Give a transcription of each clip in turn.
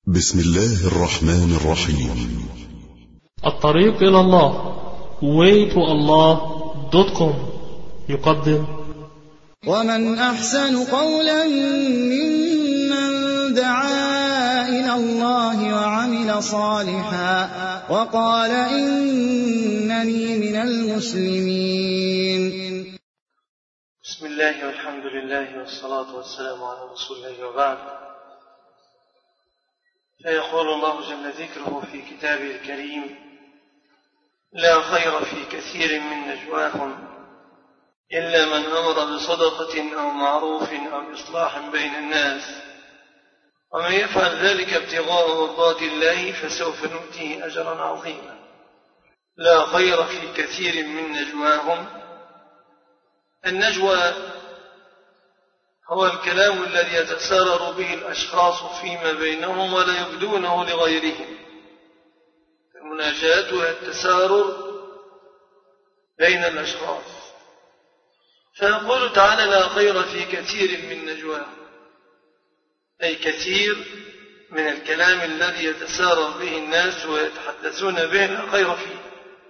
بسم الله الرحمن الرحيم. الطريق إلى الله waytoallah.com يقدم ومن أحسن قولا ممن دعا إلى الله وعمل صالحا وقال إنني من المسلمين. بسم الله والحمد لله والصلاة والسلام على رسول الله وبعد. فيقول الله جل ذكره في كتابه الكريم: لا خير في كثير من نجواهم إلا من أمر بصدقة أو معروف أو إصلاح بين الناس ومن يفعل ذلك ابتغاء مرضات الله فسوف نؤتيه أجرا عظيما. لا خير في كثير من نجواهم. النجوى هو الكلام الذي يتسارر به الأشخاص فيما بينهم ولا يبدونه لغيرهم. المناجاة هي التسارر بين الأشخاص. فيقول تعالى: لا خير في كثير من نجواهم، أي كثير من الكلام الذي يتسارر به الناس ويتحدثون به لا خير فيه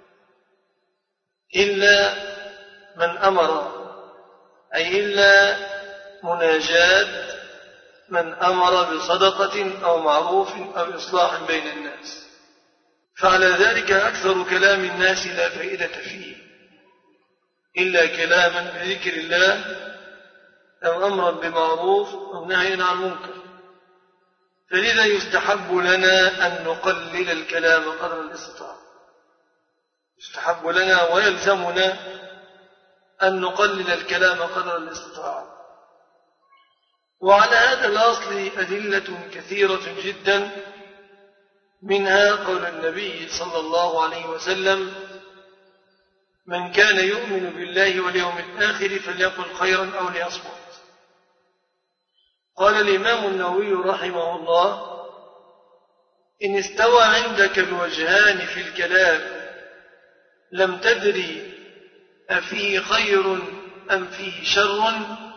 إلا من أمر، أي إلا مناجاة من أمر بصدقة أو معروف أو إصلاح بين الناس. فعلى ذلك أكثر كلام الناس لا فائدة فيه إلا كلاما بذكر الله أو أمرا بمعروف أو نهي عن منكر. فلذا يستحب لنا أن نقلل الكلام قدر الاستطاعة. يستحب لنا ويلزمنا أن نقلل الكلام قدر الاستطاعة. وعلى هذا الأصل أدلة كثيرة جدا، منها قول النبي صلى الله عليه وسلم: من كان يؤمن بالله واليوم الآخر فليقل خيرا أو ليصمت. قال الإمام النووي رحمه الله: إن استوى عندك الوجهان في الكلام لم تدري أفيه خير أم فيه شر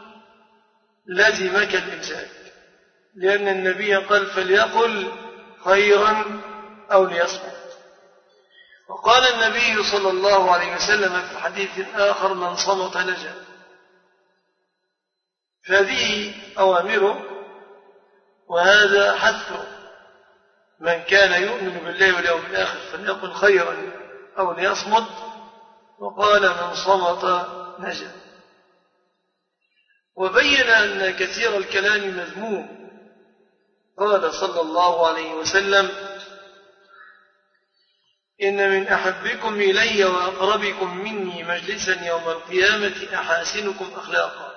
لزمك الإمساك، لأن النبي قال: فليقل خيرا أو ليصمت. وقال النبي صلى الله عليه وسلم في حديث آخر: من صمت نجا. فهذه أوامره وهذا حثه: من كان يؤمن بالله واليوم الآخر فليقل خيرا أو ليصمت. وقال: من صمت نجا. وبين أن كثير الكلام مذموم. قال صلى الله عليه وسلم: إن من أحبكم إلي وأقربكم مني مجلسا يوم القيامة أحاسنكم أخلاقا،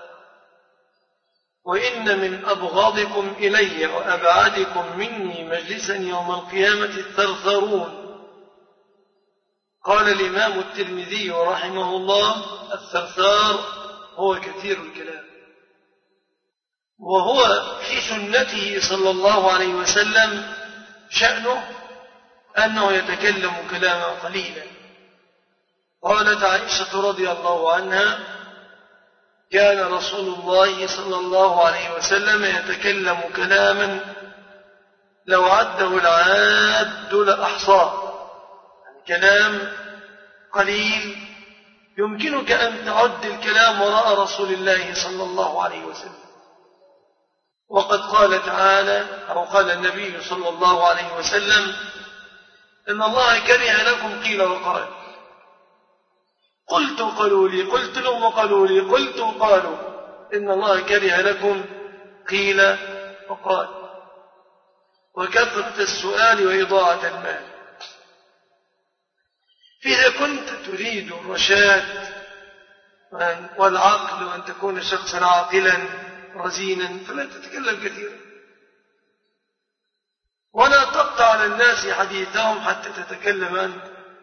وإن من أبغضكم إلي وأبعدكم مني مجلسا يوم القيامة الثرثرون. قال الإمام الترمذي رحمه الله: الثرثار هو كثير الكلام. وهو في سنته صلى الله عليه وسلم شأنه أنه يتكلم كلاما قليلا. قالت عائشة رضي الله عنها: كان رسول الله صلى الله عليه وسلم يتكلم كلاما لو عده العاد لأحصاه. كلام قليل يمكنك أن تعد الكلام وراء رسول الله صلى الله عليه وسلم. وقد قال تعالى أو قال النبي صلى الله عليه وسلم: إن الله كره لكم قيل وقال. قلت قالوا لي، قلت لهم قالوا لي، قلت قالوا. إن الله كره لكم قيل وقال. وكثرة السؤال وإضاعة المال. فإذا كنت تريد الرشاد والعقل وأن تكون شخصا عاقلا رزينا فلا تتكلم كثيرا، ولا تقطع على الناس حديثهم حتى تتكلم أنت،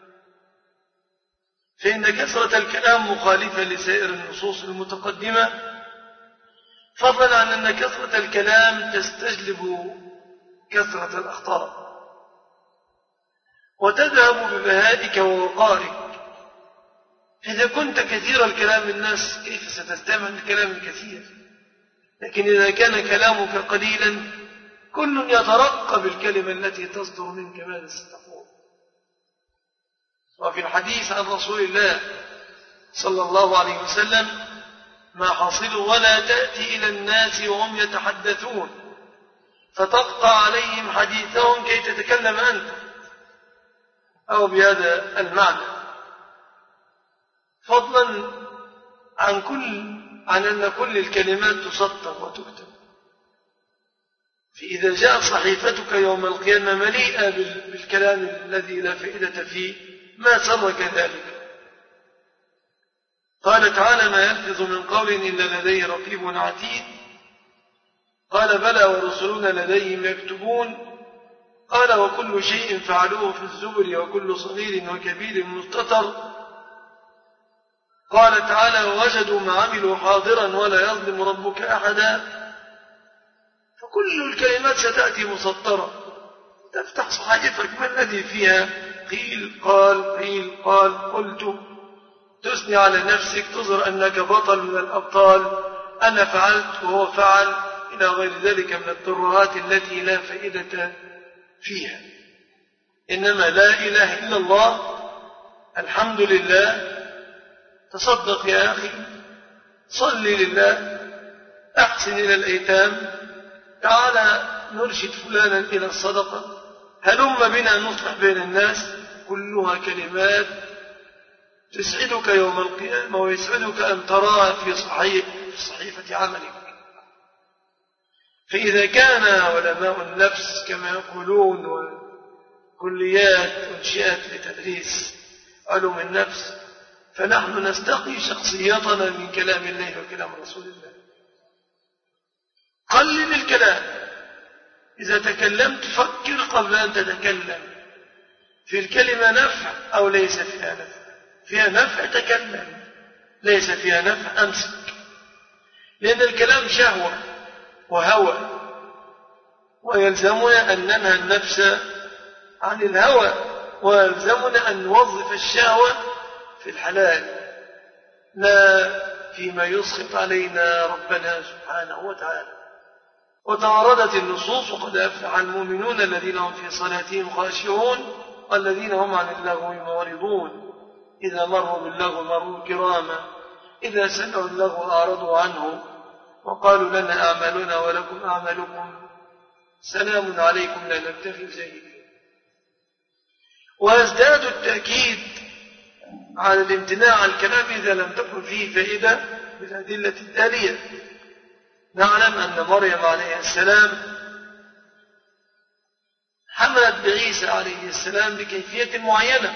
فإن كثرة الكلام مخالفة لسائر النصوص المتقدمة، فضلا عن أن كثرة الكلام تستجلب كثرة الأخطاء وتذهب ببهائك ووقارك. إذا كنت كثير الكلام الناس كيف ستستمع لكلام كثير؟ لكن إذا كان كلامك قليلا كل يترقب الكلمة التي تصدر منك ماذا ستقول. وفي الحديث عن رسول الله صلى الله عليه وسلم: ما حصلوا ولا تأتي إلى الناس وهم يتحدثون فتقطع عليهم حديثهم كي تتكلم أنت، أو بهذا المعنى، فضلا عن أن كل الكلمات تسطر وتكتب. فإذا جاءت صحيفتك يوم القيامة مليئة بالكلام الذي لا فائدة فيه ما سرك ذلك. قال تعالى: ما يلفظ من قول إلا لديه رقيب عتيد. قال: بلى ورسلنا لديهم يكتبون. قال: وكل شيء فعلوه في الزبر وكل صغير وكبير مستتر. قال تعالى: ووجدوا ما عملوا حاضرا ولا يظلم ربك أحدا. فكل الكلمات ستأتي مسطرة، تفتح صحائفك ما الذي فيها؟ قيل قال، قيل قال، قلت، تثني على نفسك، تظهر أنك بطل من الأبطال، أنا فعلت وهو فعل، إلى غير ذلك من الترهات التي لا فائدة فيها. إنما لا إله إلا الله، الحمد لله، تصدق يا أخي، صل لله، أحسن إلى الأيتام، تعالى نرشد فلانا إلى الصدقة، هلم بنا نصلح بين الناس، كلها كلمات تسعدك يوم القيامة ويسعدك أن تراها في صحيفة عملك. فإذا كان علماء النفس كما يقولون وكليات أنشئت لتدريس علوم النفس، فنحن نستقي شخصيتنا من كلام الله وكلام رسول الله. قلل الكلام، إذا تكلمت فكر قبل أن تتكلم، في الكلمة نفع أو ليس فيها نفع؟ فيها نفع تكلم، ليس فيها نفع أمسك، لأن الكلام شهوة وهوى، ويلزمنا أن ننهى النفس عن الهوى، ويلزمنا أن نوظف الشهوة في الحلال لا فيما يسخط علينا ربنا سبحانه وتعالى. وتواردت النصوص: وقد أفلح المؤمنون الذين هم في صلاتهم خاشعون والذين هم عن اللغو معرضون إذا مروا باللغو مروا كراما إذا سمعوا اللغو أعرضوا عنه وقالوا لنا أعمالنا ولكم أعمالكم سلام عليكم لا نبتغي زيدا. ويزداد التأكيد على الامتناع عن الكلام إذا لم تكن فيه فائدة بالأدلة التالية. نعلم أن مريم عليه السلام حملت بعيسى عليه السلام بكيفية معينة،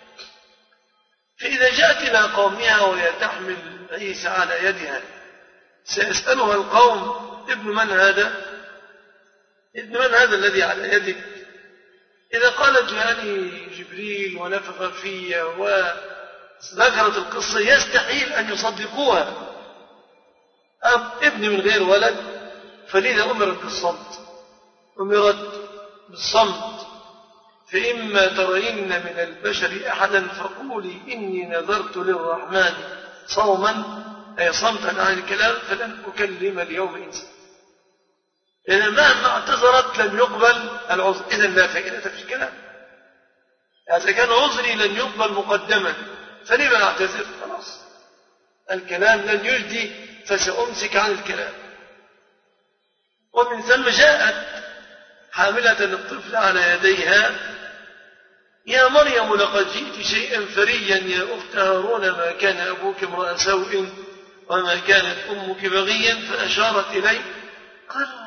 فإذا جاءت إلى قومها وهي تحمل عيسى على يدها سيسألها القوم: ابن من هذا؟ ابن من هذا الذي على يدك؟ إذا قالت: جاءني جبريل ونفخ في وذكرت القصة يستحيل أن يصدقوها. ابن من غير ولد، فلذا أمرت بالصمت، أمرت بالصمت. فإما ترين من البشر أحدا فقولي إني نذرت للرحمن صوما، أي صمتا عن الكلام، فلن أكلم اليوم إنسا. لأن مهما اعتذرت لن يقبل العذر، إذن لا فائدة في الكلام. إذا كان عذري لن يقبل مقدما فلما أعتذر؟ خلاص الكلام لن يجدي فسأمسك عن الكلام. ومن ثم جاءت حاملة الطفل على يديها: يا مريم لقد جئت شيئا فريا يا أخت هارون، ما كان أبوك امرأ سوء وما كانت أمك بغيا. فأشارت إليه، قالت: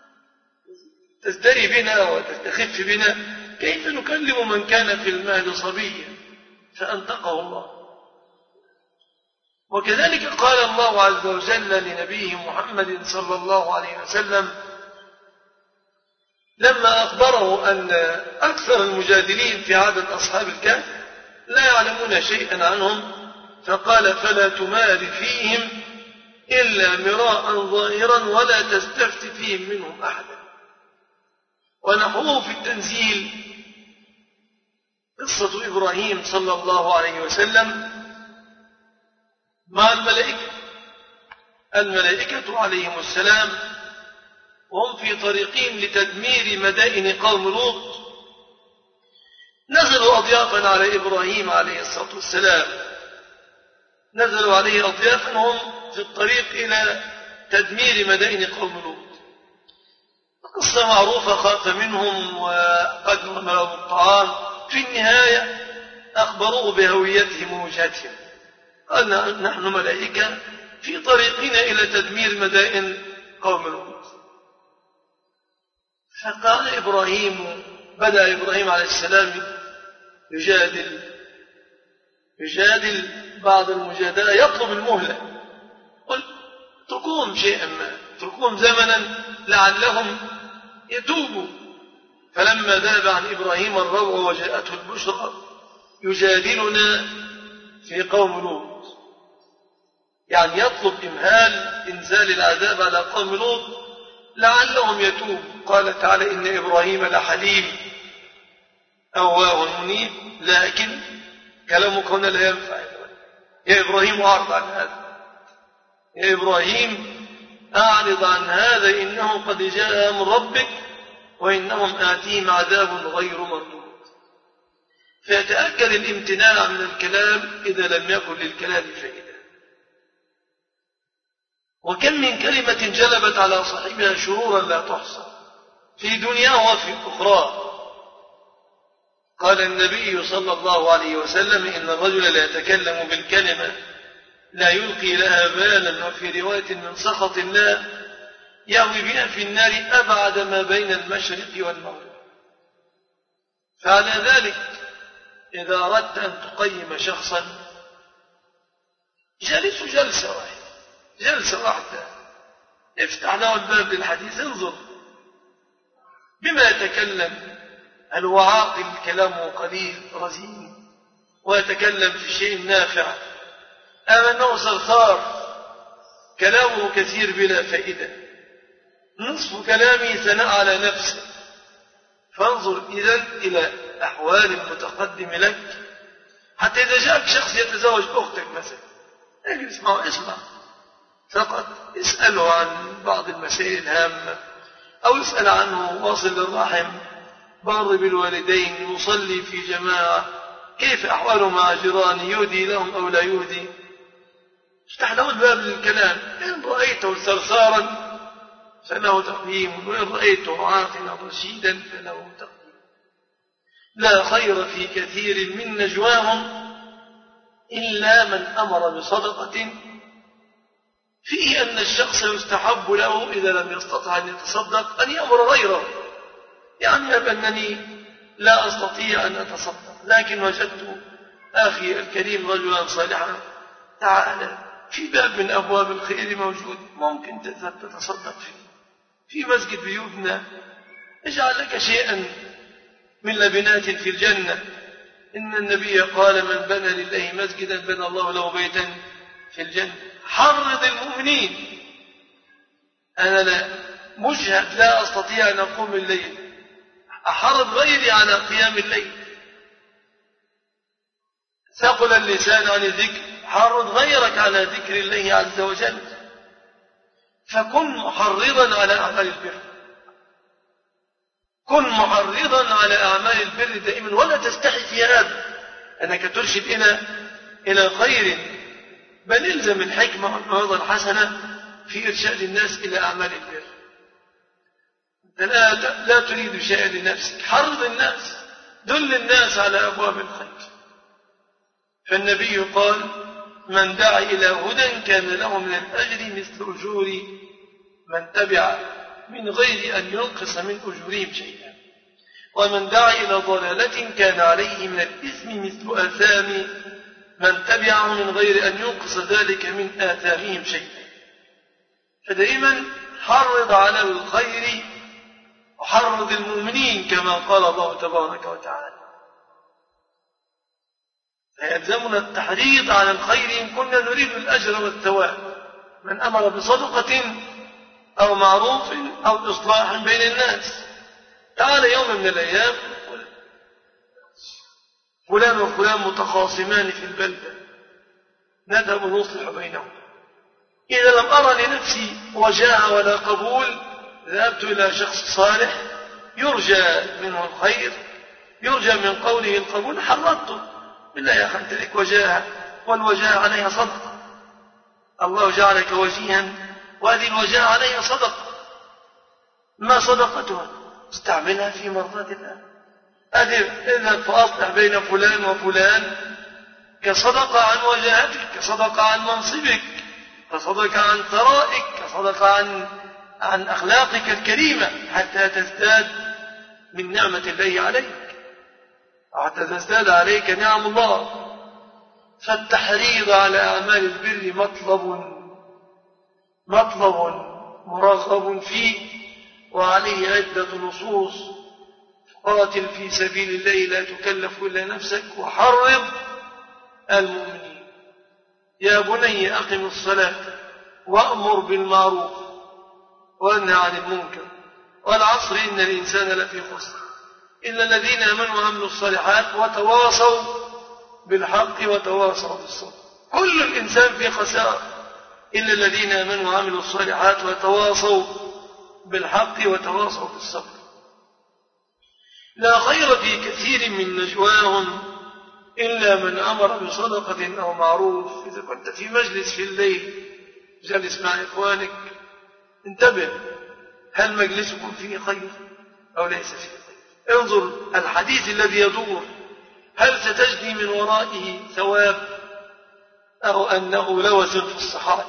تزدري بنا وتستخف بنا، كيف نكلم من كان في المهد صبيا؟ فأنطقه الله. وكذلك قال الله عز وجل لنبيه محمد صلى الله عليه وسلم لما أخبره أن أكثر المجادلين في عدد أصحاب الكهف لا يعلمون شيئا عنهم، فقال: فلا تمار فيهم إلا مراء ظاهرا ولا تستفت فيهم منهم أحدا. ونحوه في التنزيل قصة إبراهيم صلى الله عليه وسلم مع الملائكة عليهم السلام وهم في طريقهم لتدمير مدائن قوم لوط نزلوا أضيافا على إبراهيم عليه الصلاة والسلام، نزلوا عليه أضيافا هم في الطريق إلى تدمير مدائن قوم لوط. قصة معروفة، خاف منهم وقدم لهم الطعام، في النهاية أخبروه بهويتهم ووجهتهم، قال نحن ملائكة في طريقنا إلى تدمير مدائن قوم لوط. فقال إبراهيم، بدأ إبراهيم عليه السلام يجادل بعض المجادلة، يطلب المهلة، قل اتركوهم شيئا ما، اتركوهم زمنا لعلهم يتوبوا. فلما ذهب عن إبراهيم الروع وجاءته البشرى يجادلنا في قوم لوط، يعني يطلب إمهال إنزال العذاب على قوم لوط لعلهم يتوبوا. قال تعالى إن إبراهيم لحليم أواه منيب، لكن كلامك هنا لا ينفع يا إبراهيم، أعرض عن هذا، يا إبراهيم أعرض عن هذا، إنه قد جاء من ربك وإنهم آتيهم عذاب غير مردود. فيتأكد الامتناع من الكلام إذا لم يكن للكلام فائدة. وكم من كلمة جلبت على صاحبها شرورا لا تحصى في دنياه وفي أخرى. قال النبي صلى الله عليه وسلم إن الرجل لا يتكلم بالكلمة لا يلقي لها بالا، وفي رواية من سخط الله يهوي بها في النار أبعد ما بين المشرق والمغرب. فعلى ذلك إذا أردت أن تقيم شخصا جلسه جلسة واحدة، افتح له الباب للحديث، انظر بما يتكلم، هل هو عاقل كلامه قليل رزين ويتكلم في شيء نافع، أم أنه صرخار كلامه كثير بلا فائدة، نصف كلامه ثناء على نفسه. فانظر إذن إلى أحوال المتقدم لك، حتى إذا جاءك شخص يتزوج أختك مثلا، اجلس معه اسمع فقط، اسأله عن بعض المسائل الهامة، أو اسأل عنه واصل للرحم، بار بالوالدين، يصلي في جماعة، كيف أحواله مع جيرانه، يهدي لهم أو لا يهدي. افتح له الباب للكلام. إن رأيته ثرثارا فله تقييم، وإن رأيته عاقلا رشيدا فله تقييم. لا خير في كثير من نجواهم إلا من أمر بصدقة فيه أن الشخص يستحب له إذا لم يستطع أن يتصدق أن يأمر غيره، يعني أنني لا أستطيع أن أتصدق لكن وجدت أخي الكريم رجلا صالحا، تعالى في باب من أبواب الخير موجود، ممكن تتصدق فيه، في مسجد بيوتنا، اجعل لك شيئا من لبنات في الجنة. إن النبي قال من بنى لله مسجدا بنى الله له بيتا في الجنة. حرض المؤمنين. أنا لا مجهد لا أستطيع أن أقوم الليل، أحرض غيري على قيام الليل. ثقل اللسان عن الذكر، حرض غيرك على ذكر الله عز وجل. فكن محرضا على أعمال البر، كن محرضا على أعمال البر دائما، ولا تستحي في هذا أنك ترشد إلى خير، بل الزم الحكمة والموعظة الحسنة في إرشاد الناس إلى أعمال البر. لا تريد شيئا لنفسك، حرض الناس، دل الناس على أبواب الخير. فالنبي قال من دعا إلى هدى كان له من الأجر مثل أجور من تبع من غير أن ينقص من أجورهم شيئا، ومن دعا إلى ضلالة كان عليه من الإثم مثل آثام من تبعه من غير أن ينقص ذلك من آثامهم شيئا. فدائما حرض على الخير وحرض المؤمنين كما قال الله تبارك وتعالى. فيلزمنا التحريض على الخير إن كنا نريد الأجر والثواب. من أمر بصدقة أو معروف أو إصلاح بين الناس، تعال يوم من الأيام فلان وفلان متخاصمان في البلدة، نذهب نصلح بينهم. إذا لم أرى لنفسي وجاء ولا قبول ذهبت إلى شخص صالح يرجى منه الخير، يرجى من قوله القبول، حرضته بالله يا أخي أنت لك وجاهة، والوجاهة عليها صدقة، الله جعلك وجيها وهذه الوجاهة عليها صدقة، ما صدقتها؟ استعملها في مرضات الله. إذا فأصلح بين فلان وفلان كصدقة عن وجاهتك، كصدقة عن منصبك، كصدقة عن ثرائك، كصدقة عن أخلاقك الكريمة، حتى تزداد من نعمة الله عليك، حتى تزداد عليك نعم الله. فالتحريض على أعمال البر مطلب مرغب فيه، وعليه عدة نصوص: قاتل في سبيل الله لا تكلف إلا نفسك، وحرض المؤمنين. يا بني أقم الصلاة وأمر بالمعروف وانهى عن المنكر، والعصر إن الإنسان لفي خسر إلا الذين آمنوا وعملوا الصالحات وتواصوا بالحق وتواصوا بالصبر. كل الإنسان في خسارة إلا الذين آمنوا وعملوا الصالحات وتواصوا بالحق وتواصوا بالصبر. لا خير في كثير من نجواهم إلا من أمر بصدقة أو معروف. إذا كنت في مجلس في الليل جلس مع إخوانك، انتبه، هل مجلسكم فيه خير أو ليس فيه خير؟ انظر الحديث الذي يدور، هل ستجني من ورائه ثواب أو أنه لوث في الصحائف؟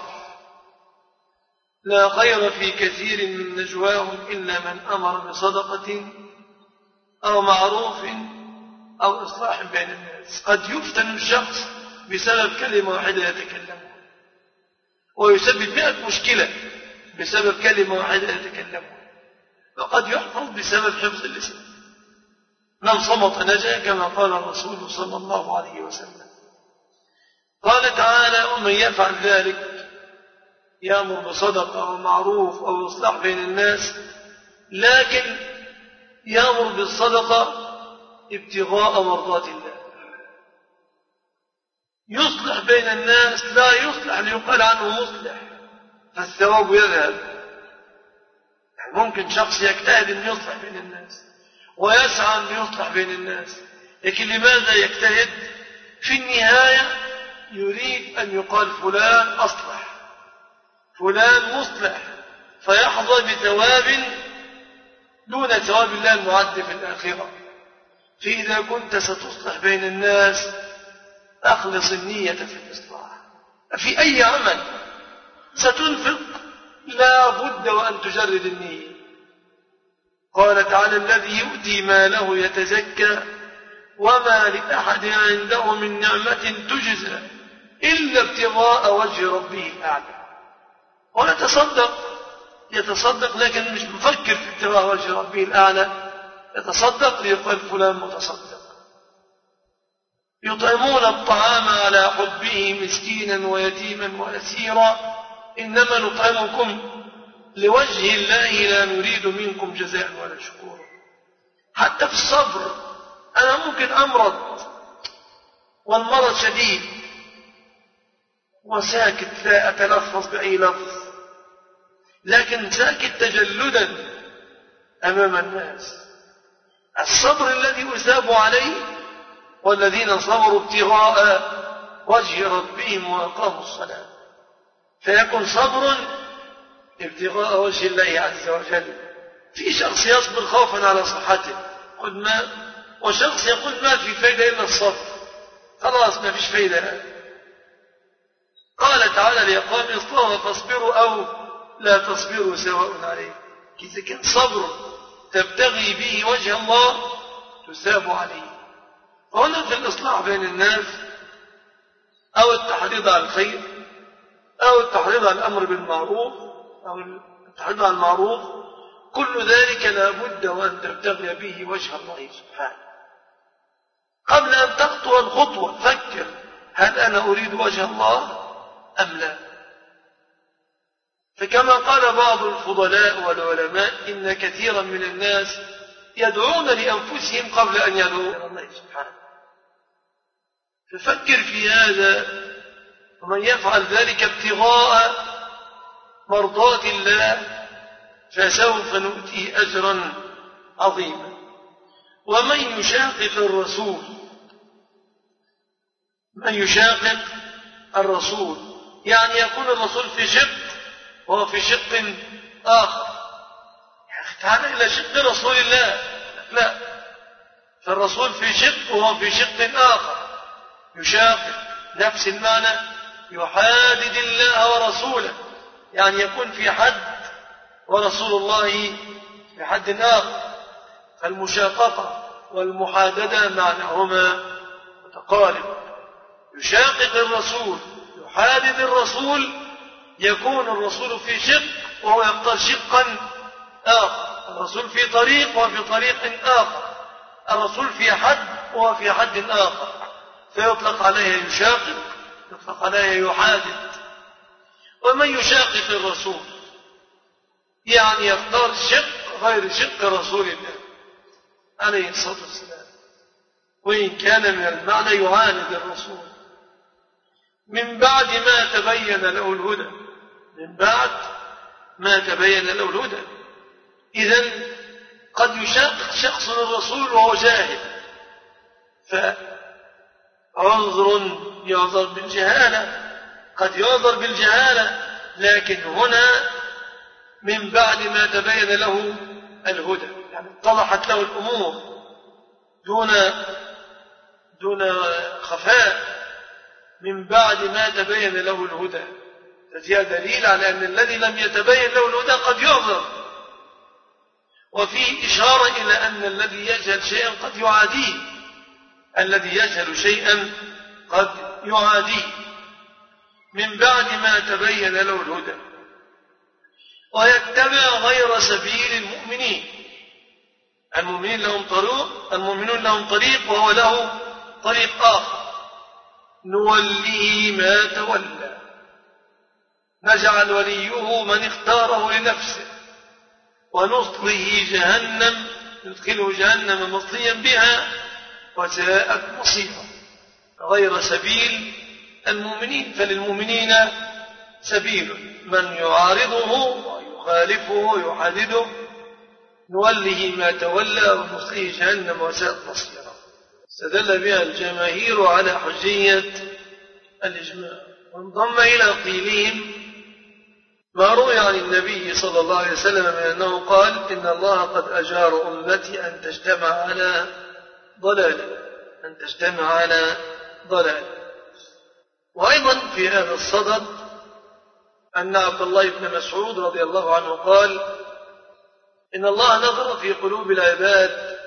لا خير في كثير من نجواهم إلا من أمر بصدقة أو معروف أو إصلاح بين الناس. قد يفتن الشخص بسبب كلمة واحدة يتكلمها، ويسبب 100 مشكلة بسبب كلمة واحدة يتكلمها، وقد يحفظ بسبب حفظ اللسان. من صمت نجا كما قال الرسول صلى الله عليه وسلم. قال تعالى: ومن يفعل ذلك يأمر بصدقة أو معروف أو إصلاح بين الناس، لكن يأمر بالصدقة ابتغاء مرضات الله، يصلح بين الناس، لا يصلح ليقال عنه مصلح فالثواب يذهب. ممكن شخص يجتهد أن يصلح بين الناس ويسعى أن يصلح بين الناس، لكن لماذا يجتهد؟ في النهاية يريد أن يقال فلان أصلح، فلان مصلح، فيحظى بثواب دون ثواب الله المعد في الآخرة. فإذا كنت ستصلح بين الناس أخلص النية في الإصلاح. في أي عمل ستنفق لا بد وأن تجرد النية. قال تعالى: الذي يؤتي ماله يتزكى وما لأحد عنده من نعمة تجزى إلا ابتغاء وجه ربه الأعلى. يتصدق لكن مش مفكر في ابتغاء وجه ربه الأعلى، يتصدق ليقال فلان متصدق. يطعمون الطعام على حبه مسكينا ويتيما وأسيرا إنما نطعمكم لوجه الله لا نريد منكم جزاء ولا شكورا. حتى في الصبر، أنا ممكن أمرض والمرض شديد وساكت لا أتلفظ بأي لفظ، لكن ساكت تجلدا أمام الناس. الصبر الذي أثاب عليه والذين صبروا ابتغاء وجه ربهم وأقاموا الصلاة، فيكون صبر ابتغاء وجه الله عز وجل. في شخص يصبر خوفا على صحته خذ ماء، وشخص يقول ما في فايدة إلا الصبر، خلاص ما فيش فايدة. قال تعالى: لإقام الصلاة فاصبروا أو لا تصبروا سواء عليكم. إذا كان صبر تبتغي به وجه الله تثاب عليه. هنا في الإصلاح بين الناس أو التحريض على الخير أو التحريض على الأمر بالمعروف أو التحريض على المعروف، كل ذلك لا بد وأن تبتغي به وجه الله سبحانه. قبل أن تخطو الخطوة فكر: هل أنا أريد وجه الله أم لا؟ فكما قال بعض الفضلاء والعلماء: إن كثيرا من الناس يدعون لأنفسهم قبل أن يدعوا إلى الله سبحانه. ففكر في هذا، ومن يفعل ذلك ابتغاء مرضات الله فسوف نؤتيه أجرا عظيما. ومن يشاقق الرسول، من يشاقق الرسول يعني يكون الرسول في شق وهو في شق آخر. تعالى إلى شق رسول الله، لا، فالرسول في شق وهو في شق آخر. يشاقق نفس المعنى، يحادد الله ورسوله، يعني يكون في حد ورسول الله في حد آخر. فالمشاققة والمحاددة معناهما متقارب. يشاقق الرسول، يحادد الرسول، يكون الرسول في شق وهو يختار شقا آخر. الرسول في طريق وهو في طريق آخر. الرسول في حد وهو في حد آخر، فيطلق عليه يشاقق، يطلق عليه يحادد. ومن يشاقق الرسول يعني يختار شق غير شق رسول الله عليه الصلاة والسلام، وإن كان من المعنى يعاند الرسول من بعد ما تبين له الهدى، من بعد ما تبين له الهدى. إذن قد يشاقق شخص الرسول وهو جاهل، فعذر يعذر بالجهالة، قد يعذر بالجهالة، لكن هنا من بعد ما تبين له الهدى، يعني اتضحت له الأمور دون خفاء، من بعد ما تبين له الهدى. ففيها دليل على أن الذي لم يتبين له الهدى قد يعذر، وفي إشارة إلى أن الذي يجهل شيئا قد يعاديه، الذي يجهل شيئا قد يعاديه من بعد ما تبين له الهدى ويتبع غير سبيل المؤمنين. المؤمنين لهم طريق، المؤمنون لهم طريق وهو له طريق آخر. نوليه ما تولى، نجعل وليه من اختاره لنفسه، ونصله جهنم، ندخله جهنم مصليا بها وساءت مصيرا. غير سبيل المؤمنين، فللمؤمنين سبيل، من يعارضه ويخالفه ويحادده نوله ما تولى ونصله جهنم وساءت مصيرا. استدل بها الجماهير على حجية الإجماع، وانضم إلى قيلهم ما روي عن النبي صلى الله عليه وسلم من أنه قال: إن الله قد أجار أمتي أن تجتمع على ضلال، أن تجتمع على ضلال. وأيضا في هذا الصدد أن عبد الله بن مسعود رضي الله عنه قال: إن الله نظر في قلوب العباد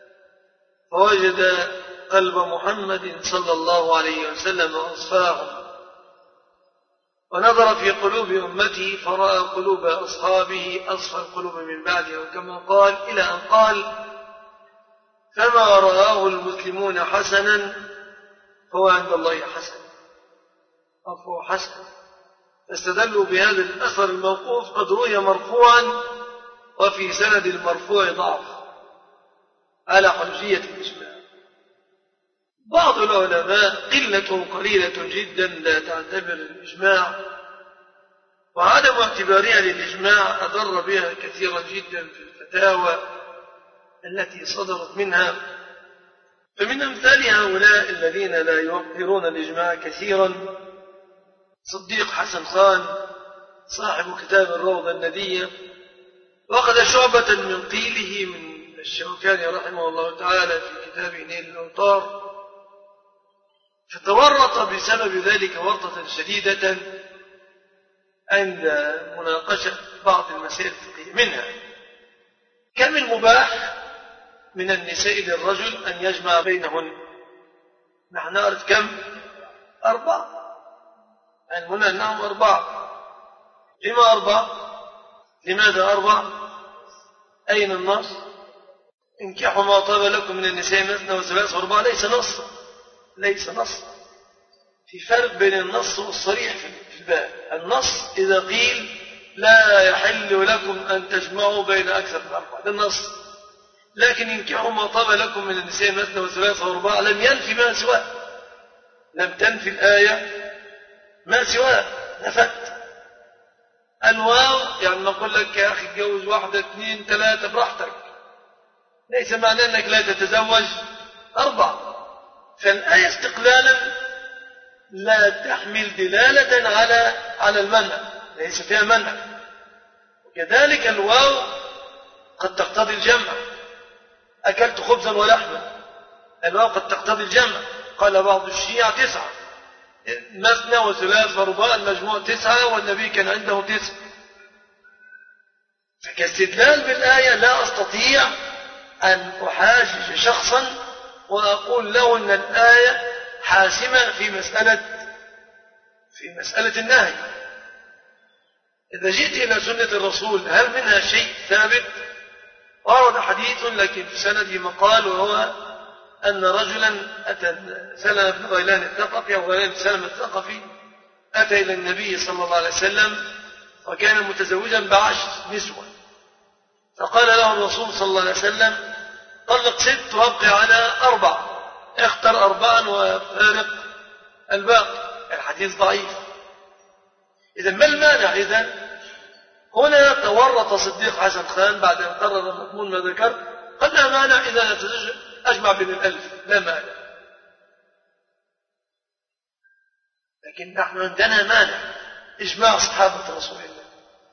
فوجد قلب محمد صلى الله عليه وسلم أصفاهم، ونظر في قلوب أمته فرأى قلوب أصحابه أصفى القلوب من بعده، وكما قال إلى أن قال: فما رآه المسلمون حسنا فهو عند الله حسن، أو فهو حسن. فاستدلوا بهذا الأثر الموقوف قد روي مرفوعا، وفي سند المرفوع ضعف، على حجية الإجماع. بعض العلماء قلة قليلة جدا لا تعتبر الإجماع، وعدم اعتبارها للإجماع أضر بها كثيرا جدا في الفتاوى التي صدرت منها. فمن أمثال هؤلاء الذين لا يوقرون الإجماع كثيرا صديق حسن خان صاحب كتاب الروضة الندية، وأخذ شعبة من قيله من الشوكاني رحمه الله تعالى في كتابه نيل الأوطار، فتورط بسبب ذلك ورطة شديدة عند مناقشة بعض المسائل الفقهية. منها: كم المباح من النساء للرجل أن يجمع بينهن؟ نحن نعرف كم؟ 4. علمنا أنهم 4. لما 4؟ لماذا 4؟ أين النص؟ انكحوا ما طاب لكم من النساء مثنى وثلاث ورباع. ليس نصا، ليس نصا. في فرق بين النص والصريح في الباب. النص إذا قيل لا يحل لكم أن تجمعوا بين أكثر من 4، هذا النص. لكن انكحوا ما طاب لكم من النساء مثنى وثلاث ورباع لم ينفي ما سواه، لم تنفي الآية ما سواه، نفت الواو يعني ما أقول لك يا أخي اتجوز 1 2 3 براحتك، ليس معنى أنك لا تتزوج 4. فالآية استقلالا لا تحمل دلالة على المنع، ليس فيها منع. وكذلك الواو قد تقتضي الجمع، أكلت خبزا ولحما، الواو قد تقتضي الجمع. قال بعض الشيعة 9، مثنى وثلاث ورباع المجموع 9، والنبي كان عنده 9. فكاستدلال بالآية لا أستطيع أن أحاجج شخصا وأقول له أن الآية حاسمة في مسألة النهي. إذا جئت إلى سنة الرسول هل منها شيء ثابت؟ ورد حديث لكن في سنده مقال، وهو أن رجلا أتى سلمة بن غيلان الثقفي أو غيلان بن سلمة الثقفي، أتى إلى النبي صلى الله عليه وسلم وكان متزوجا ب10 نسوة، فقال له الرسول صلى الله عليه وسلم طلق 6 وابقي على 4، اختر 4 وفارق الباقي. الحديث ضعيف. إذن ما المانع؟ إذن هنا تورط صديق حسن خان بعد أن قرر مضمون ما ذكر، قد لا مانع إذا أجمع بين 1000، لا مانع. لكن نحن عندنا مانع، إجماع صحابة رسول الله.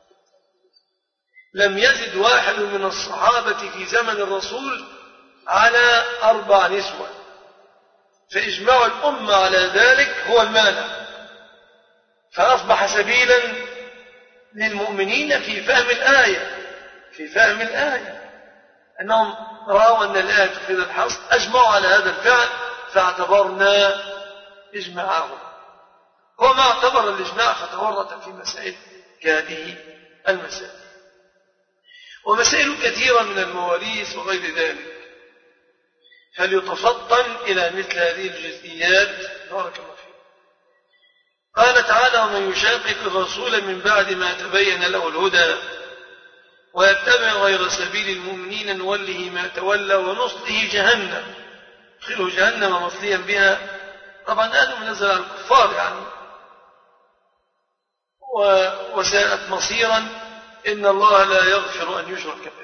لم يزد واحد من الصحابة في زمن الرسول على 4 نسوة، فإجماع الأمة على ذلك هو المانع، فأصبح سبيلا للمؤمنين في فهم الآية، أنهم رأوا أن الآية تفيد الحصر، أجمعوا على هذا الفعل فاعتبرنا إجماعهم. وما اعتبر الإجماع فتورط في مسائل كهذه المسائل، ومسائل كثيرة من المواريث وغير ذلك، فليتفطن إلى مثل هذه الجزئيات. بارك الله فيك. قال تعالى: ومن يشاقق الرسول من بعد ما تبين له الهدى ويتبع غير سبيل المؤمنين نوله ما تولى ونصله جهنم، ادخله جهنم مصليا بها. طبعا هذا منزل على الكفار يعني، وساءت مصيرا. إن الله لا يغفر أن يشرك به.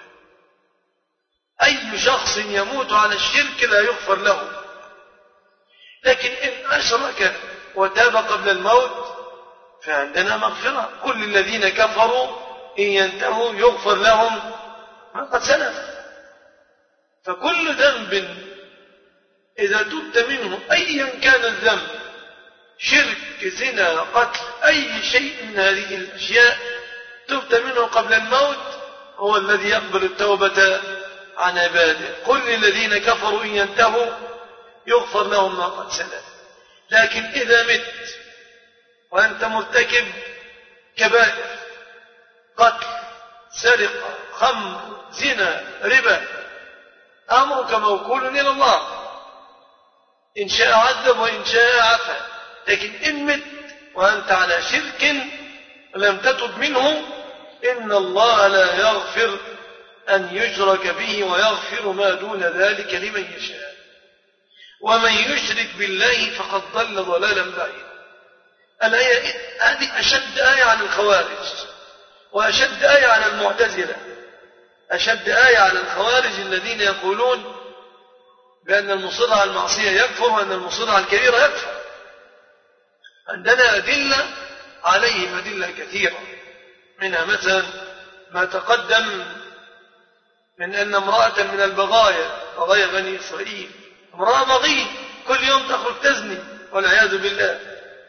أي شخص يموت على الشرك لا يغفر له، لكن إن أشرك وتاب قبل الموت فعندنا مغفرة. كل الذين كفروا إن ينتهوا يغفر لهم ما قد سلف. فكل ذنب إذا تبت منه أيا كان الذنب، شرك، زنا، قتل، أي شيء من هذه الأشياء تبت منه قبل الموت، هو الذي يقبل التوبة عن عباده. كل الذين كفروا إن ينتهوا يغفر لهم ما قد سلف. لكن إذا مت وأنت مرتكب كبائر، قتل، سرقة، خمر، زنا، ربا، أمرك موكول إلى الله، إن شاء عذب وإن شاء عفا. لكن إن مت وأنت على شرك لم تتب منه، إن الله لا يغفر أن يشرك به ويغفر ما دون ذلك لمن يشاء. ومن يشرك بالله فقد ضل ضلالا بعيدا. الآية هذه أشد آية عن الخوارج، وأشد آية عن المعتزلة، أشد آية عن الخوارج الذين يقولون بأن المصر على المعصية يكفر وأن المصر على الكبيرة يكفر. عندنا أدلة عليهم، أدلة كثيرة، منها مثلا ما تقدم من أن امرأة من بغايا بني إسرائيل، امرأة بغي كل يوم تخرج تزني والعياذ بالله،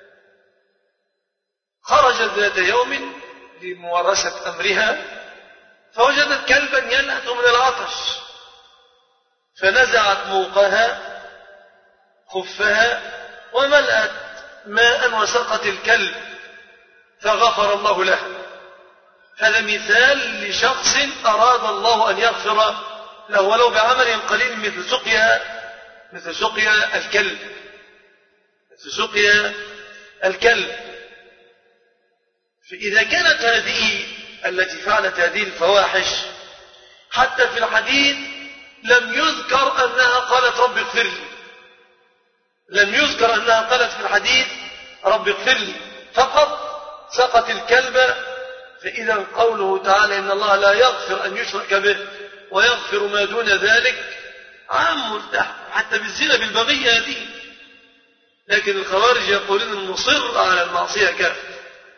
خرجت ذات يوم لممارسة أمرها فوجدت كلبا ينهث من العطش، فنزعت موقها خفها وملأت ماء وسقت الكلب فغفر الله له. هذا مثال لشخص أراد الله أن يغفر له ولو بعمل قليل مثل سقيا الكلب. فإذا كانت هذه التي فعلت هذه الفواحش حتى في الحديث لم يذكر أنها قالت رب اغفر لي، لم يذكر أنها قالت في الحديث رب اغفر لي، فقط سقت الكلب فإذا قوله تعالى إن الله لا يغفر أن يشرك به ويغفر ما دون ذلك عام مرتاح حتى بالزنا بالبغية هذه. لكن الخوارج يقولون المصر على المعصية كافر.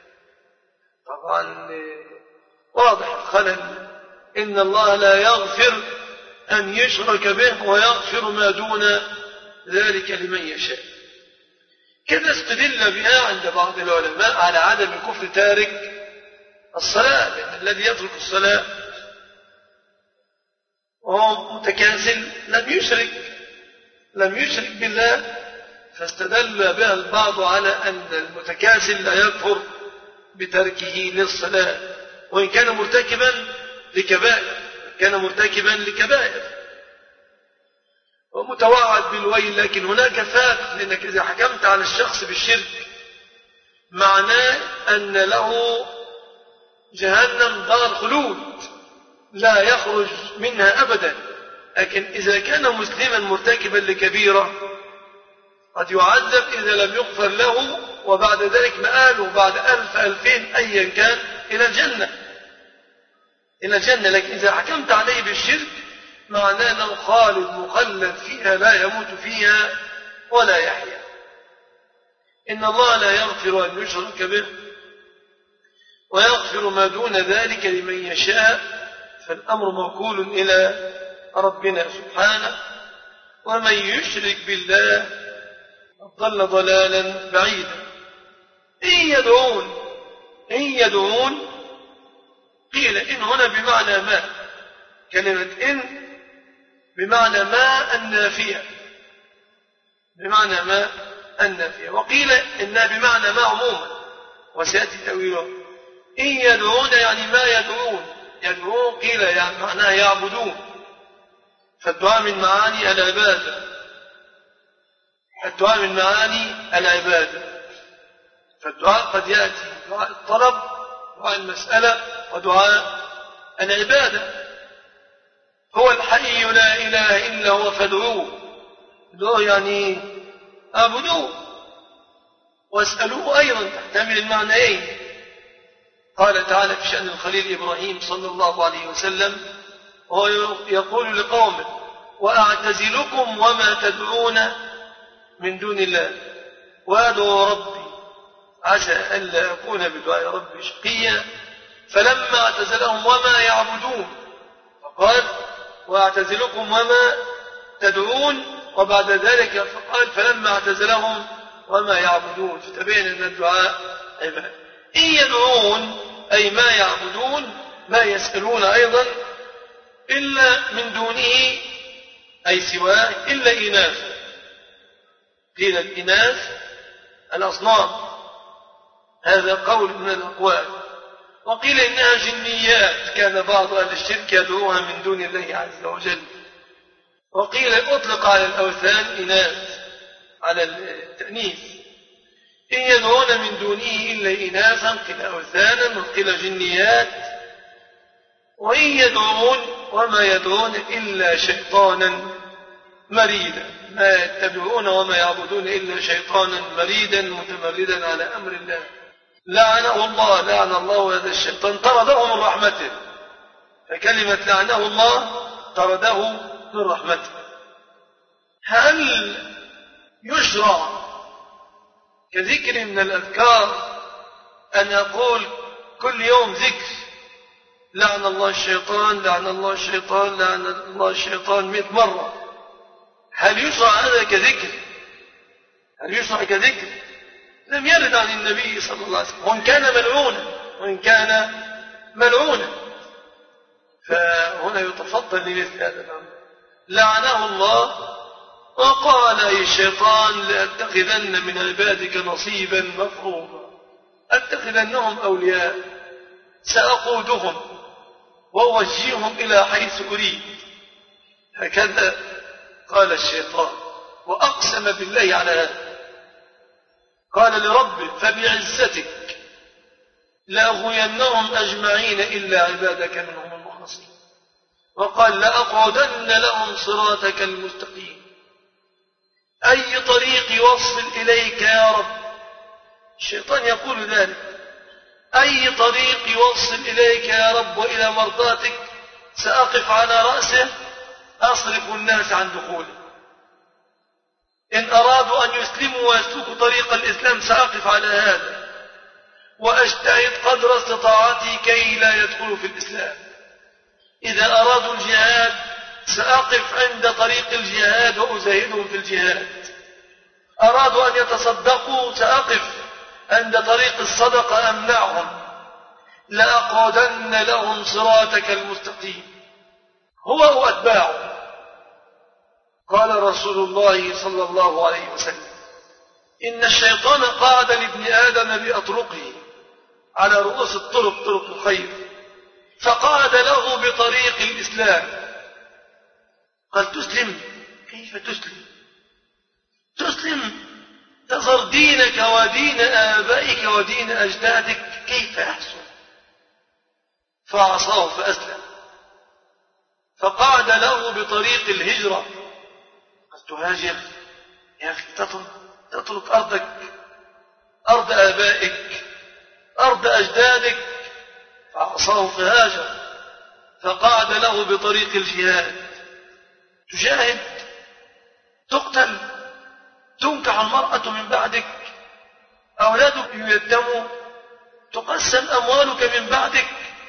طبعا واضح الخلل. إن الله لا يغفر أن يشرك به ويغفر ما دون ذلك لمن يشاء. كذا استدل بها عند بعض العلماء على عدم كفر تارك الصلاة، لأن الذي يترك الصلاة وهو متكاسل لم يشرك بالله، فاستدل بها البعض على أن المتكاسل لا يكفر بتركه للصلاة وإن كان مرتكبا لكبائر ومتوعد بالويل. لكن هناك فارق، لأنك إذا حكمت على الشخص بالشرك معناه أن له جهنم دار خلود لا يخرج منها أبدا. لكن إذا كان مسلما مرتكبا لكبيرة قد يعذب إذا لم يغفر له، وبعد ذلك مآله بعد 1000-2000 أيا كان إلى الجنة. لكن إذا حكمت عليه بالشرك معناه أنه خالد مخلد فيها لا يموت فيها ولا يحيا. إن الله لا يغفر أن يشرك به ويغفر ما دون ذلك لمن يشاء، فالأمر موكول إلى ربنا سبحانه. ومن يشرك بالله ضل ضلالا بعيدا. إن يدعون قيل إن هنا بمعنى ما، كلمة إن بمعنى ما النافية، وقيل إنها بمعنى ما عموما وسيأتي تأويله. إن يدعون يعني ما يدعون قيل يعني معناه يعبدون، فالدعاء من معاني العبادة. فالدعاء قد يأتي دعاء الطلب، دعاء المسألة، ودعاء العبادة. هو الحي لا إله إلا هو فادعوه، ادعوه يعني أعبدوه، واسألوه أيضا تحتمل المعنيين. قال تعالى في شأن الخليل إبراهيم صلى الله عليه وسلم وهو يقول لقومه وأعتزلكم وما تدعون من دون الله وأدعو ربي عسى ألا أكون بدعاء ربي شقيا، فلما اعتزلهم وما يعبدون فقال وأعتزلكم وما تدعون، وبعد ذلك فقال فلما اعتزلهم وما يعبدون، فتبين أن الدعاء عبادة. إن يدعون أي ما يعبدون، ما يسألون أيضا إلا من دونه أي سواه إلا إناث. قيل الإناث الأصنام، هذا قول من الأقوال. وقيل إنها جنيات كان بعض أهل الشرك يدعوها من دون الله عز وجل. وقيل أطلق على الأوثان إناث على التأنيث. إن يدعون من دونه إلا إناثا قيل أوثانا وقيل جنيات. وإن يدعون وما يدعون إلا شيطانا مريدا، ما يتبعون وما يعبدون إلا شيطانا مريدا متمردا على أمر الله، لعن الله هذا الشيطان، طرده من رحمته. فكلمة لعنه الله طرده من رحمته. هل يشرع كذكر من الأذكار أن يقول كل يوم ذكر لعن الله الشيطان لعن الله الشيطان لعن الله الشيطان 100 مرة؟ هل يشرع هذا كذكر؟ لم يرد عن النبي صلى الله عليه وسلم، وإن كان ملعونا فهنا يتفضل لمثل هذا الأمر. لعنه الله وقال أي الشيطان لأتخذن من عبادك نصيبا مفروضا، أتخذنهم أولياء سأقودهم وأوجههم إلى حيث أريد. هكذا قال الشيطان وأقسم بالله على هذا. قال لربه فبعزتك لأغوينهم أجمعين إلا عبادك منهم المخلصين. وقال لأقعدن لهم صراطك المستقيم. أي طريق يوصل إليك يا رب؟ الشيطان يقول ذلك. أي طريق يوصل إليك يا رب وإلى مرضاتك سأقف على رأسه أصرف الناس عن دخوله. إن أرادوا أن يسلموا ويسلكوا طريق الإسلام سأقف على هذا وأجتهد قدر استطاعتي كي لا يدخلوا في الإسلام. إذا أرادوا الجهاد سأقف عند طريق الجهاد وأزاهدهم في الجهاد. أرادوا أن يتصدقوا سأقف عند طريق الصدقة أمنعهم. لأقعدن لهم صراطك المستقيم. هو وأتباعه. قال رسول الله صلى الله عليه وسلم إن الشيطان قعد لابن آدم بأطرقه على رؤوس الطرق طرق الخير فقعد له بطريق الإسلام. قال تسلم؟ كيف تسلم؟ تسلم تظهر دينك ودين آبائك ودين أجدادك كيف يحصل؟ فعصاه فأسلم. فقعد له بطريق الهجرة. قال تهاجر يا أخي تترك أرضك أرض آبائك أرض أجدادك. فعصاه فهاجر. فقعد له بطريق الجهاد. تجاهد تقتل تنكح المرأة من بعدك أولادك ييتموا تقسم أموالك من بعدك.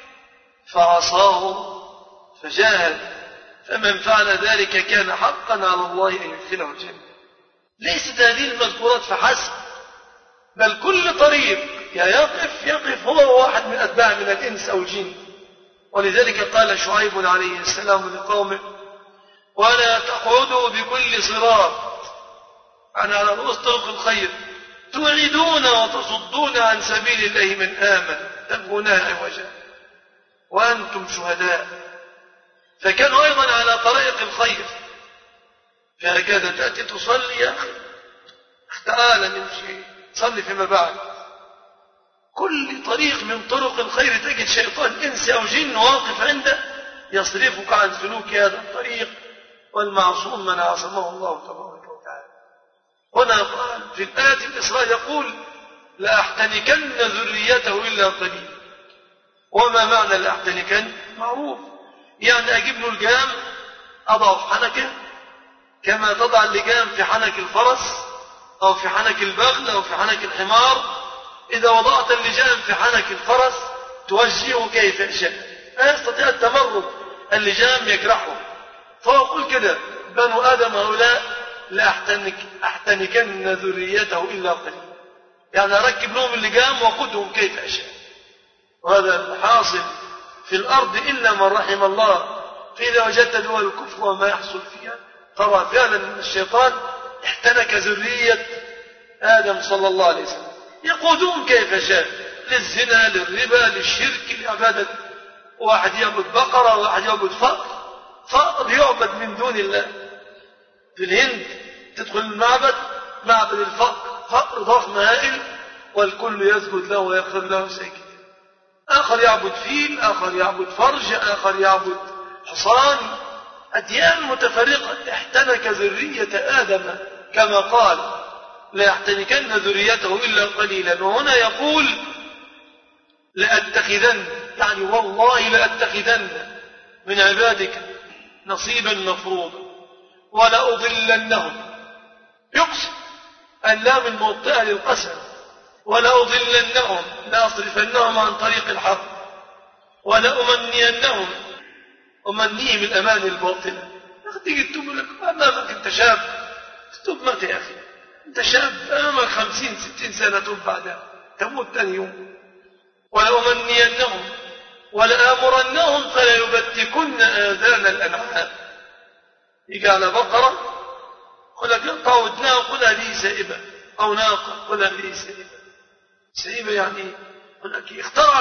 فعصاه فجاهد. فمن فعل ذلك كان حقا على الله أن يدخله الجنة. ليست هذه المذكورات فحسب بل كل طريق يقف هو واحد من أتباع من الإنس أو الجن. ولذلك قال شعيب عليه السلام لقومه ولا تقعدوا بكل صراط على رؤوس طرق الخير توعدون وتصدون عن سبيل الله من آمن تبغونها عوجا وأنتم شهداء. فكانوا أيضا على طريق الخير. فهكذا تأتي تصلي يا أخي تعال نمشي صلي فيما بعد. كل طريق من طرق الخير تجد شيطان إنس أو جن واقف عنده يصرفك عن سلوك هذا الطريق. والمعصوم من عصمه الله تبارك وتعالى. هنا قال في الآية الإسراء يقول لأحتنكن ذريته إلا قليل. وما معنى لأحتنكن؟ معروف يعني أجيب له الجام أضع في حنكه كما تضع اللجام في حنك الفرس أو في حنك البغل أو في حنك الحمار. إذا وضعت اللجام في حنك الفرس توجهه كيف يشاء لا يستطيع التمرد. اللجام يجرحه. فأقول كده بنو آدم هؤلاء لأحتنكن ذريته إلا قليل يعني أركب لهم اللجام وأقودهم كيف أشاء. وهذا الحاصل في الأرض إلا من رحم الله. فإذا وجدت دول الكفر وما يحصل فيها ترى فعلا أن الشيطان احتنك ذرية آدم صلى الله عليه وسلم يقودون كيف شاء للزنا للربا للشرك لعبادة. واحد يعبد بقرة واحد يعبد فأر يعبد من دون الله. في الهند تدخل المعبد معبد فأر ضخم هائل والكل يسجد له ويغفر له ساجدا. آخر يعبد فيل آخر يعبد فرج آخر يعبد حصان. أديان متفرقة احتنك ذرية آدم كما قال لا يحتنكن ذريته إلا قليلا. وهنا يقول لأتخذن يعني والله لأتخذن من عبادك نصيبا مفروضا ولأضلنهم. يقسم اللام الموطئة للقسم. ولأضلنهم لأصرفنهم عن طريق الحق ولأمنينهم أمنيهم الأمان الباطلة. تيجي تتوب لك أمامك أنت شاب تتوب متى يا أخي؟ أنت شاب أمامك 50-60 سنة توب بعدها تموت ثاني يوم. ولأمنينهم ولآمرنهم فلا يبتكن آذان الأنعام. يجي على بقرة يقول لك اقطع ودنها وقلها لي سائبة أو ناقة قلها لي سائبة. سائبة يعني يقول لك اخترع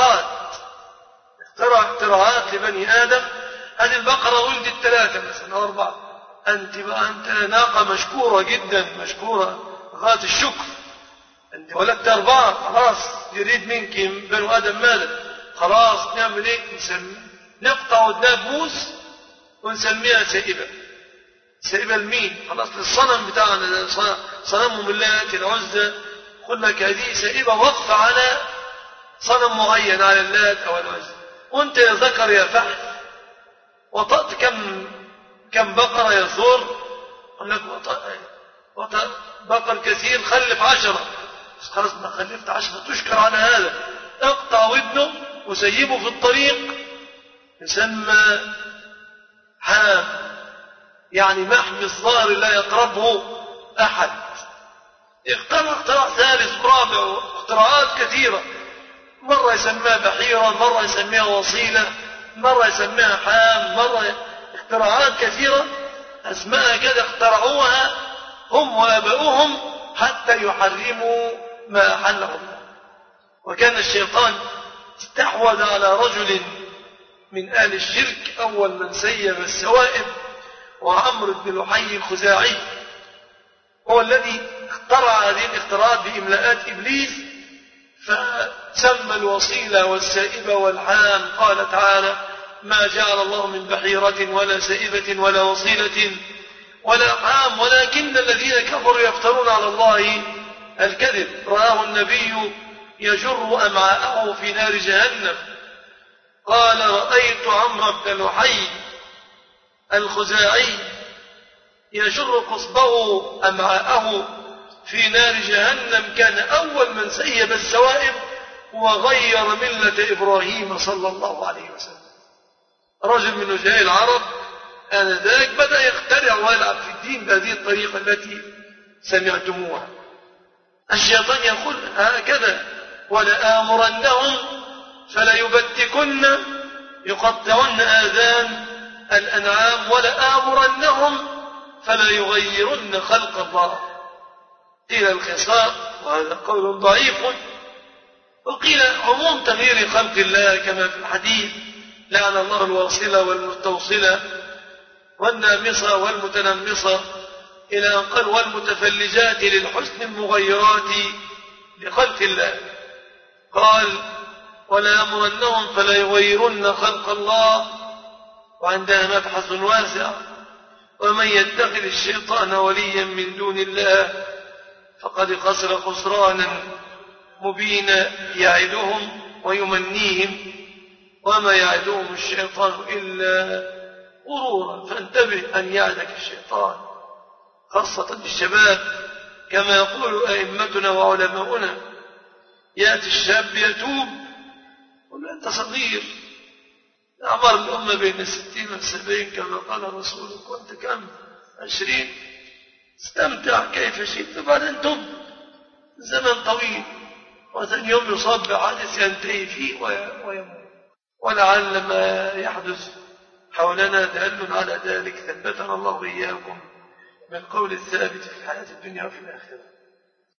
اختراعات لبني آدم. هذه البقرة ولدت 3 مثلا أو 4. أنت ناقة مشكورة جدا مشكورة غاية الشكر. أنت ولدت 4 خلاص يريد منك بنو آدم ماذا؟ خلاص نعمل إيه؟ نقطع ودنها بموس ونسميها سائبة. سائبة لمين؟ خلاص للصنم بتاعنا صنمهم اللات العزة. قل لك هذه سائبة وقف على صنم معين على اللات أو العزى، وأنت يا ذكر يا فحل وطأت كم بقرة يا ثور، قال لك وطأ بقر كثير خلف 10، خلاص ما خلفت 10 تشكر على هذا، اقطع ودنه وسيبه في الطريق، يسمى حام، يعني محمي الظاهر لا يقربه أحد. اختراع ثالث ورابع، اختراعات كثيرة، مرة يسميها بحيرة، مرة يسميها وصيلة، مرة يسميها حام، مرة اختراعات كثيرة أسماء كده اخترعوها هم وآباؤهم حتى يحرموا ما أحله الله. وكان الشيطان استحوذ على رجل من آل الشرك أول من سيب السوائب، وعمرو بن لحي الخزاعي هو الذي اخترع هذه الاختراعات بإملاءات إبليس، فسمى الوصيلة والسائبة والحام. قال تعالى: ما جعل الله من بحيرة ولا سائبة ولا وصيلة ولا حام ولكن الذين كفروا يفترون على الله الكذب. رآه النبي يجر أمعاءه في نار جهنم. قال: رأيت عمرو بن لحي الخزاعي يجر قصبه أمعاءه في نار جهنم، كان أول من سيب السوائب وغير ملة إبراهيم صلى الله عليه وسلم. رجل من وجهاء العرب آنذاك بدأ يخترع ويلعب في الدين بهذه الطريقة التي سمعتموها. الشيطان يقول هكذا: ولآمرنهم فليبتكن يقطعن آذان الأنعام ولآمرنهم فليغيرن خلق الله. قيل الخصاء، وهذا قول ضعيف، وقيل عموم تغيير خلق الله كما في الحديث: لعن الله الواصلة والمستوصلة والنامصة والمتنمصة، إلى أن قال: والمتفلجات للحسن المغيرات لخلق الله. قال: وليأمرنهم فليغيرن خلق الله، وعندها مبحث واسع: ومن يتخذ الشيطان وليا من دون الله فقد خسر خسرانا مبينا، يعدهم ويمنيهم وما يعدهم الشيطان إلا غرورا. فانتبه أن يعدك الشيطان، خاصة الشباب، كما يقول أئمتنا وعلماؤنا: يأتي الشاب يتوب يقول: أنت صغير، أعمار الأمة بين 60 و70 كما قال رسول، كنت كم 20، استمتع كيف شئت، بعدين تب، زمن طويل، وثاني يوم يصاب بحادث ينتهي فيه ويموت. ولعل ما يحدث حولنا دال على ذلك، ثبتنا الله وإياكم بالقول الثابت في الحياة الدنيا وفي الآخرة.